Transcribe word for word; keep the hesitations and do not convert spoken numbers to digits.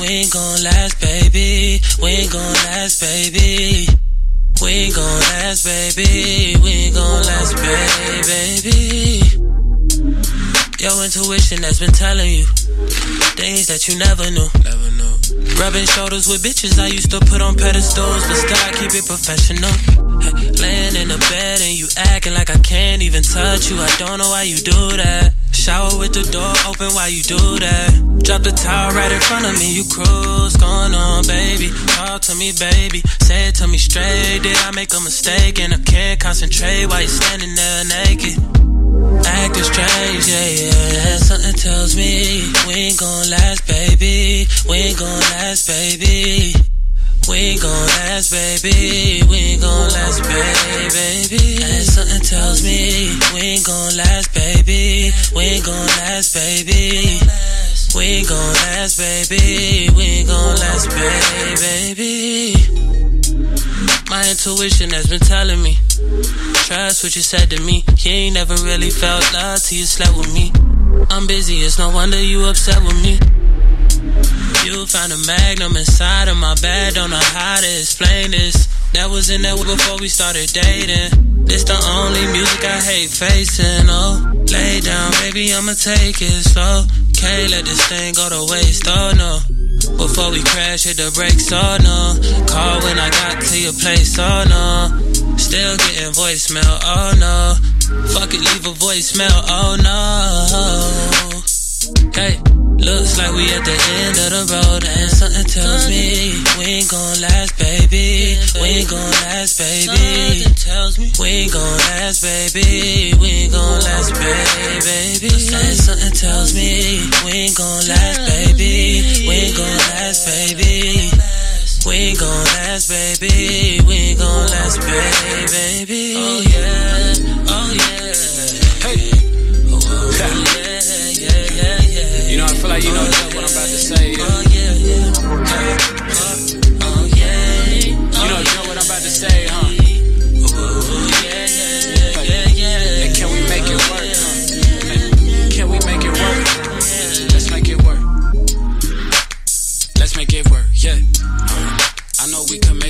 We ain't gon' last, baby. We ain't gon' last, baby. We ain't gon' last, baby. We ain't gon' last, baby. Your intuition has been telling you things that you never knew. Never knew. Rubbing shoulders with bitches I used to put on pedestals, but still I keep it professional. Hey, laying in the bed and you acting like I can't even touch you. I don't know why you do that. Shower with the door open while you do that. Drop the towel right in front of me, you cruise. Going on, baby. Talk to me, baby. Say it to me straight. Did I make a mistake? And I can't concentrate while you're standing there naked. Acting strange, yeah, yeah, yeah. Something tells me we ain't gon' last, baby. We ain't gon' last, baby. We ain't gon' last, baby. We ain't gon' last, baby. And something tells me we ain't gon' last, baby. We ain't gon' last, baby. We ain't gon' last, baby. We ain't gon' last, baby. My intuition has been telling me, trust what you said to me. You ain't never really felt love till you slept with me. I'm busy, it's no wonder you upset with me. You found a magnum inside of my bed, don't know how to explain this. That was in there before we started dating. This the only music I hate facing, oh. Lay down, baby, I'ma take it slow. Can't let this thing go to waste, oh no. Before we crash, hit the brakes, oh no. Call when I got to your place, oh no. Still getting voicemail, oh no. Fuck it, leave a voicemail, oh no. Hey, looks like we at the end of the road, and something tells me we ain't gon' last, baby. We ain't gon' last, baby. We ain't gon' last, baby. We ain't gon' last, baby. And something tells me we ain't gon' last, baby. We ain't gon' last, baby. We ain't gon' last, baby. We ain't gon' last, baby. Oh yeah, oh yeah. Hey, oh yeah. You know, I feel like you know what I'm about to say. Yeah. Oh yeah, yeah. Oh, oh yeah. You know, you know what I'm about to say, huh? Oh yeah, yeah, yeah, yeah. And can we make it work, huh? Can we make it work? Let's make it work. Let's make it work, yeah. I know we can make